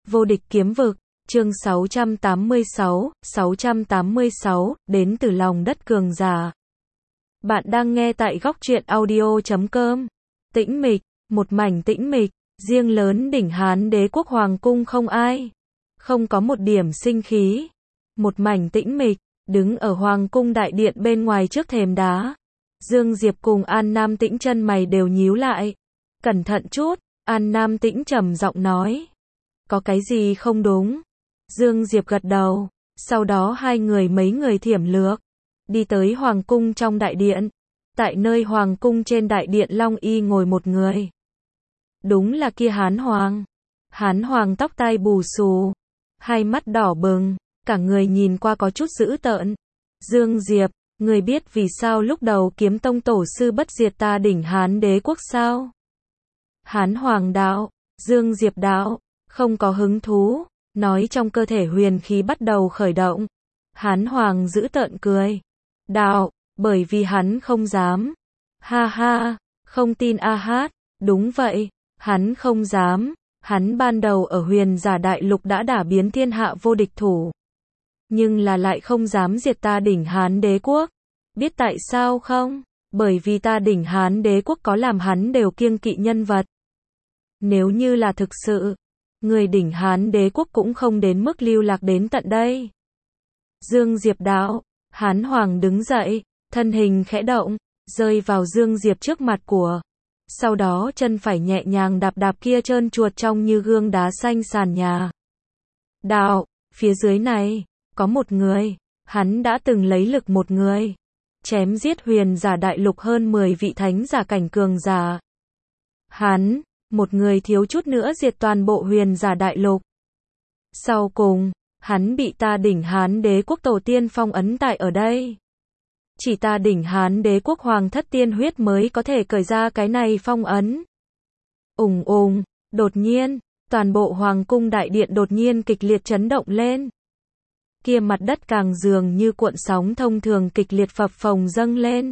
Vô địch kiếm vực, chương 686, đến từ lòng đất cường giả. Bạn đang nghe tại góc truyện audio.com. Tĩnh mịch, một mảnh tĩnh mịch, riêng lớn đỉnh Hán Đế quốc hoàng cung không ai. Không có một điểm sinh khí. Một mảnh tĩnh mịch, đứng ở hoàng cung đại điện bên ngoài trước thềm đá. Dương Diệp cùng An Nam Tĩnh chân mày đều nhíu lại. Cẩn thận chút, An Nam Tĩnh trầm giọng nói. Có cái gì không đúng? Dương Diệp gật đầu, sau đó mấy người thiểm lược, đi tới hoàng cung trong đại điện. Tại nơi hoàng cung trên đại điện Long Y ngồi một người. Đúng là kia Hán Hoàng. Hán Hoàng tóc tai bù xù, hai mắt đỏ bừng, cả người nhìn qua có chút dữ tợn. Dương Diệp, người biết vì sao lúc đầu Kiếm Tông tổ sư bất diệt ta đỉnh Hán Đế quốc sao? Hán Hoàng đạo, Dương Diệp đạo, không có hứng thú, nói trong cơ thể huyền khí bắt đầu khởi động. Hán Hoàng dữ tợn cười. Đạo, bởi vì hắn không dám. Ha ha, không tin a hát, đúng vậy, hắn không dám. Hắn ban đầu ở Huyền Giả Đại Lục đã đả biến thiên hạ vô địch thủ. Nhưng là lại không dám diệt ta đỉnh Hán Đế quốc. Biết tại sao không? Bởi vì ta đỉnh Hán Đế quốc có làm hắn đều kiêng kỵ nhân vật. Nếu như là thực sự, người đỉnh Hán Đế quốc cũng không đến mức lưu lạc đến tận đây. Dương Diệp đạo, Hán Hoàng đứng dậy, thân hình khẽ động, rơi vào Dương Diệp trước mặt của. Sau đó chân phải nhẹ nhàng đạp đạp kia trơn chuột trong như gương đá xanh sàn nhà. Đạo, phía dưới này, có một người, hắn đã từng lấy lực một người. Chém giết Huyền Giả Đại Lục hơn 10 vị thánh giả cảnh cường giả. Hắn, một người thiếu chút nữa diệt toàn bộ Huyền Giả Đại Lục. Sau cùng, hắn bị ta đỉnh Hán Đế quốc tổ tiên phong ấn tại ở đây. Chỉ ta đỉnh Hán Đế quốc hoàng thất tiên huyết mới có thể cởi ra cái này phong ấn. Ùng ùng, đột nhiên, toàn bộ hoàng cung đại điện đột nhiên kịch liệt chấn động lên. Kia mặt đất càng dường như cuộn sóng thông thường kịch liệt phập phồng dâng lên.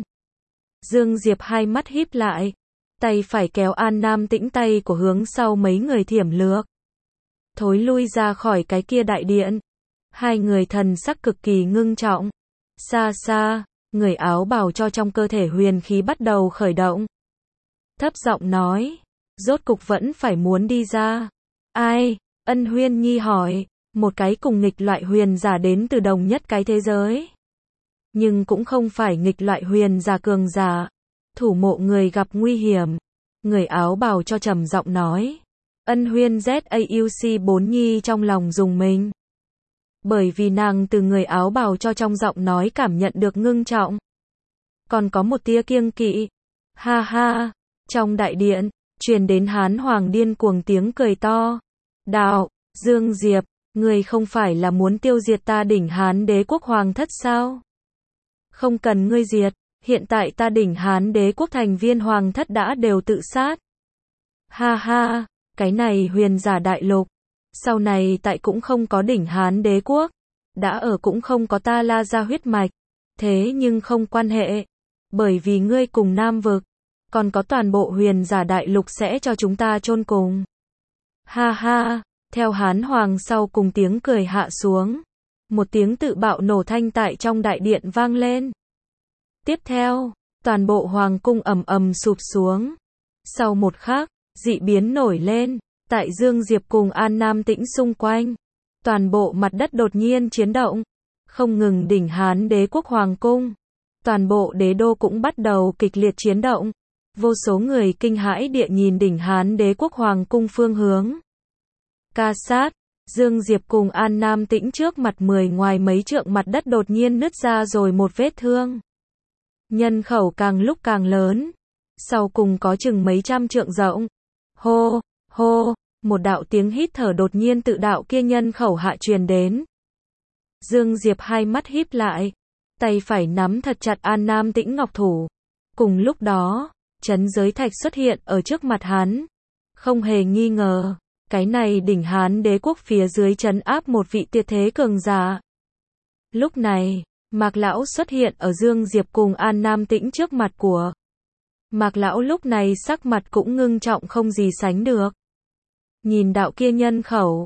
Dương Diệp hai mắt híp lại, tay phải kéo An Nam Tĩnh tay của hướng sau mấy người thiểm lược. Thối lui ra khỏi cái kia đại điện. Hai người thần sắc cực kỳ ngưng trọng. Xa xa, người áo bào cho trong cơ thể huyền khí bắt đầu khởi động. Thấp giọng nói, rốt cục vẫn phải muốn đi ra. Ai? Ân Huyên Nhi hỏi, một cái cùng nghịch loại huyền giả đến từ đồng nhất cái thế giới. Nhưng cũng không phải nghịch loại huyền giả cường giả. Thủ mộ người gặp nguy hiểm. Người áo bào cho trầm giọng nói. Ân Huyên ZAUC 4 Nhi trong lòng dùng mình. Bởi vì nàng từ người áo bào cho trong giọng nói cảm nhận được ngưng trọng. Còn có một tia kiêng kỵ. Ha ha, trong đại điện, truyền đến Hán Hoàng điên cuồng tiếng cười to. Đạo, Dương Diệp, người không phải là muốn tiêu diệt ta đỉnh Hán Đế quốc hoàng thất sao? Không cần ngươi diệt, hiện tại ta đỉnh Hán Đế quốc thành viên hoàng thất đã đều tự sát. Ha ha, cái này Huyền Giả Đại Lục. Sau này tại cũng không có đỉnh Hán Đế quốc, đã ở cũng không có ta La gia huyết mạch, thế nhưng không quan hệ, bởi vì ngươi cùng Nam vực, còn có toàn bộ Huyền Giả Đại Lục sẽ cho chúng ta chôn cùng. Ha ha, theo Hán Hoàng sau cùng tiếng cười hạ xuống, một tiếng tự bạo nổ thanh tại trong đại điện vang lên. Tiếp theo, toàn bộ hoàng cung ầm ầm sụp xuống. Sau một khắc, dị biến nổi lên. Tại Dương Diệp cùng An Nam Tĩnh xung quanh, toàn bộ mặt đất đột nhiên chiến động, không ngừng đỉnh Hán Đế quốc hoàng cung, toàn bộ đế đô cũng bắt đầu kịch liệt chiến động, vô số người kinh hãi địa nhìn đỉnh Hán Đế quốc hoàng cung phương hướng. Ca sát, Dương Diệp cùng An Nam Tĩnh trước mặt ngoài mấy trượng mặt đất đột nhiên nứt ra rồi một vết thương. Nhân khẩu càng lúc càng lớn, sau cùng có chừng mấy trăm trượng rộng. Hô! Hô, một đạo tiếng hít thở đột nhiên tự đạo kia nhân khẩu hạ truyền đến. Dương Diệp hai mắt híp lại, tay phải nắm thật chặt An Nam Tĩnh ngọc thủ. Cùng lúc đó, trấn giới thạch xuất hiện ở trước mặt hắn. Không hề nghi ngờ, cái này đỉnh Hán Đế quốc phía dưới trấn áp một vị tuyệt thế cường giả. Lúc này, Mạc Lão xuất hiện ở Dương Diệp cùng An Nam Tĩnh trước mặt của. Mạc Lão lúc này sắc mặt cũng ngưng trọng không gì sánh được. Nhìn đạo kia nhân khẩu,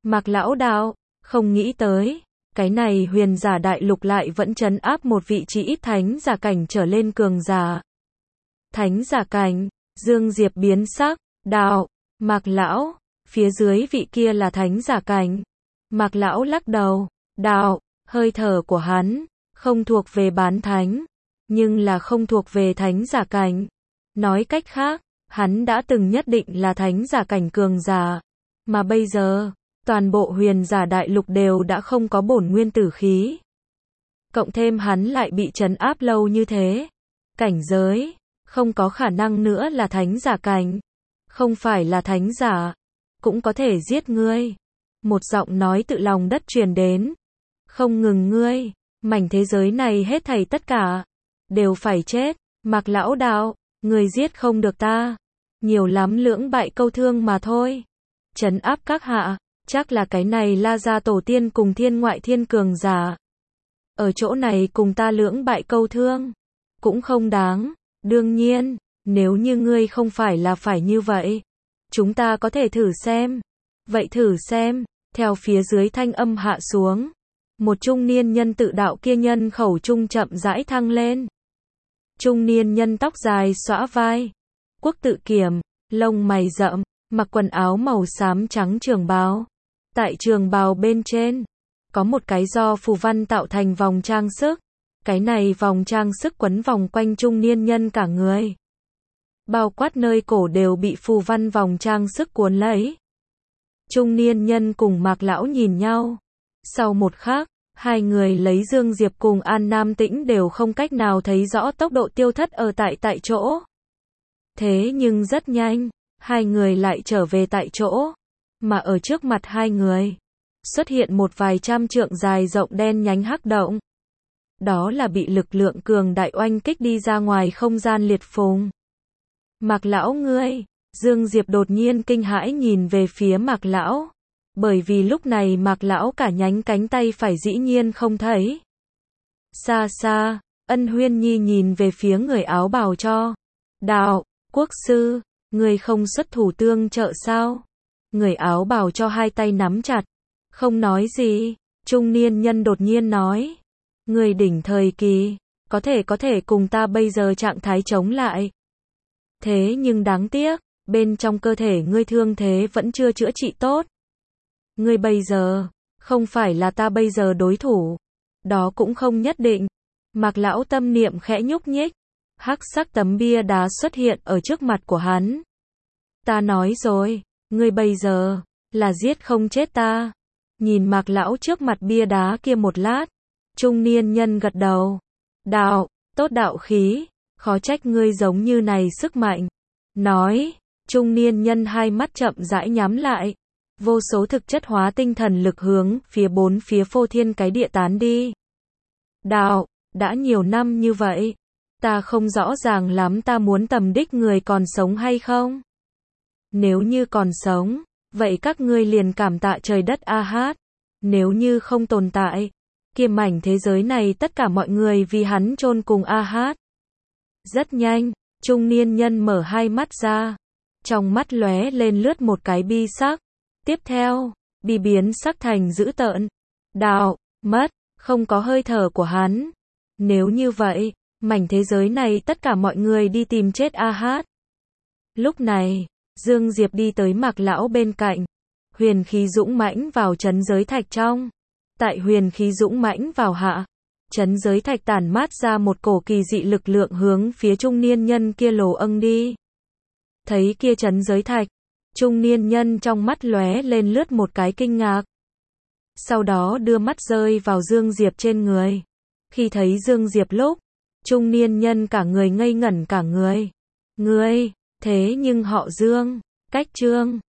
Mạc lão đạo, không nghĩ tới, cái này huyền giả đại lục lại vẫn trấn áp một vị trí ít thánh giả cảnh trở lên cường giả. Thánh giả cảnh, Dương Diệp biến sắc, đạo, Mạc lão, phía dưới vị kia là thánh giả cảnh. Mạc lão lắc đầu, đạo, hơi thở của hắn, không thuộc về bán thánh, nhưng là không thuộc về thánh giả cảnh. Nói cách khác, hắn đã từng nhất định là thánh giả cảnh cường giả, mà bây giờ, toàn bộ huyền giả đại lục đều đã không có bổn nguyên tử khí. Cộng thêm hắn lại bị trấn áp lâu như thế. Cảnh giới, không có khả năng nữa là thánh giả cảnh. Không phải là thánh giả, cũng có thể giết ngươi. Một giọng nói tự lòng đất truyền đến. Không ngừng ngươi, mảnh thế giới này hết thảy tất cả, đều phải chết. Mạc lão đạo, ngươi giết không được ta. Nhiều lắm lưỡng bại câu thương mà thôi. Trấn áp các hạ, chắc là cái này La gia tổ tiên cùng thiên ngoại thiên cường giả. Ở chỗ này cùng ta lưỡng bại câu thương, cũng không đáng. Đương nhiên, nếu như ngươi không phải là phải như vậy, chúng ta có thể thử xem. Vậy thử xem, theo phía dưới thanh âm hạ xuống. Một trung niên nhân tự đạo kia nhân khẩu trung chậm rãi thăng lên. Trung niên nhân tóc dài xõa vai, quốc tự kiểm, lông mày rậm, mặc quần áo màu xám trắng trường bào. Tại trường bào bên trên, có một cái do phù văn tạo thành vòng trang sức. Cái này vòng trang sức quấn vòng quanh trung niên nhân cả người. Bao quát nơi cổ đều bị phù văn vòng trang sức cuốn lấy. Trung niên nhân cùng Mạc lão nhìn nhau. Sau một khắc, hai người lấy Dương Diệp cùng An Nam Tĩnh đều không cách nào thấy rõ tốc độ tiêu thất ở tại chỗ. Thế nhưng rất nhanh, hai người lại trở về tại chỗ. Mà ở trước mặt hai người, xuất hiện một vài trăm trượng dài rộng đen nhánh hắc động. Đó là bị lực lượng cường đại oanh kích đi ra ngoài không gian liệt phùng. Mạc lão ngươi, Dương Diệp đột nhiên kinh hãi nhìn về phía Mạc lão. Bởi vì lúc này Mạc lão cả nhánh cánh tay phải dĩ nhiên không thấy. Xa xa, Ân Huyên Nhi nhìn về phía người áo bào cho. Đạo, quốc sư, người không xuất thủ tương trợ sao? Người áo bào cho hai tay nắm chặt, không nói gì. Trung niên nhân đột nhiên nói. Người đỉnh thời kỳ, có thể cùng ta bây giờ trạng thái chống lại. Thế nhưng đáng tiếc, bên trong cơ thể ngươi thương thế vẫn chưa chữa trị tốt. Ngươi bây giờ, không phải là ta bây giờ đối thủ. Đó cũng không nhất định. Mạc lão tâm niệm khẽ nhúc nhích. Hắc sắc tấm bia đá xuất hiện ở trước mặt của hắn. Ta nói rồi, ngươi bây giờ, là giết không chết ta. Nhìn Mạc lão trước mặt bia đá kia một lát. Trung niên nhân gật đầu. Đạo, tốt đạo khí, khó trách ngươi giống như này sức mạnh. Nói, trung niên nhân hai mắt chậm rãi nhắm lại. Vô số thực chất hóa tinh thần lực hướng phía bốn phía phô thiên cái địa tán đi. Đạo, đã nhiều năm như vậy, ta không rõ ràng lắm ta muốn tầm đích người còn sống hay không. Nếu như còn sống, vậy các ngươi liền cảm tạ trời đất A Hát. Nếu như không tồn tại, kia mảnh thế giới này tất cả mọi người vì hắn chôn cùng A Hát. Rất nhanh, trung niên nhân mở hai mắt ra. Trong mắt lóe lên lướt một cái bi sắc. Tiếp theo, bi biến sắc thành dữ tợn. Đạo, mất, không có hơi thở của hắn. Nếu như vậy, mảnh thế giới này tất cả mọi người đi tìm chết A Hát. Lúc này, Dương Diệp đi tới Mạc lão bên cạnh. Huyền khí dũng mãnh vào trấn giới thạch trong. Tại huyền khí dũng mãnh vào hạ, trấn giới thạch tản mát ra một cổ kỳ dị lực lượng hướng phía trung niên nhân kia lồ âng đi. Thấy kia trấn giới thạch, trung niên nhân trong mắt lóe lên lướt một cái kinh ngạc. Sau đó đưa mắt rơi vào Dương Diệp trên người. Khi thấy Dương Diệp lúc, trung niên nhân cả người ngây ngẩn cả người. Ngươi, thế nhưng họ Dương, cách Trương,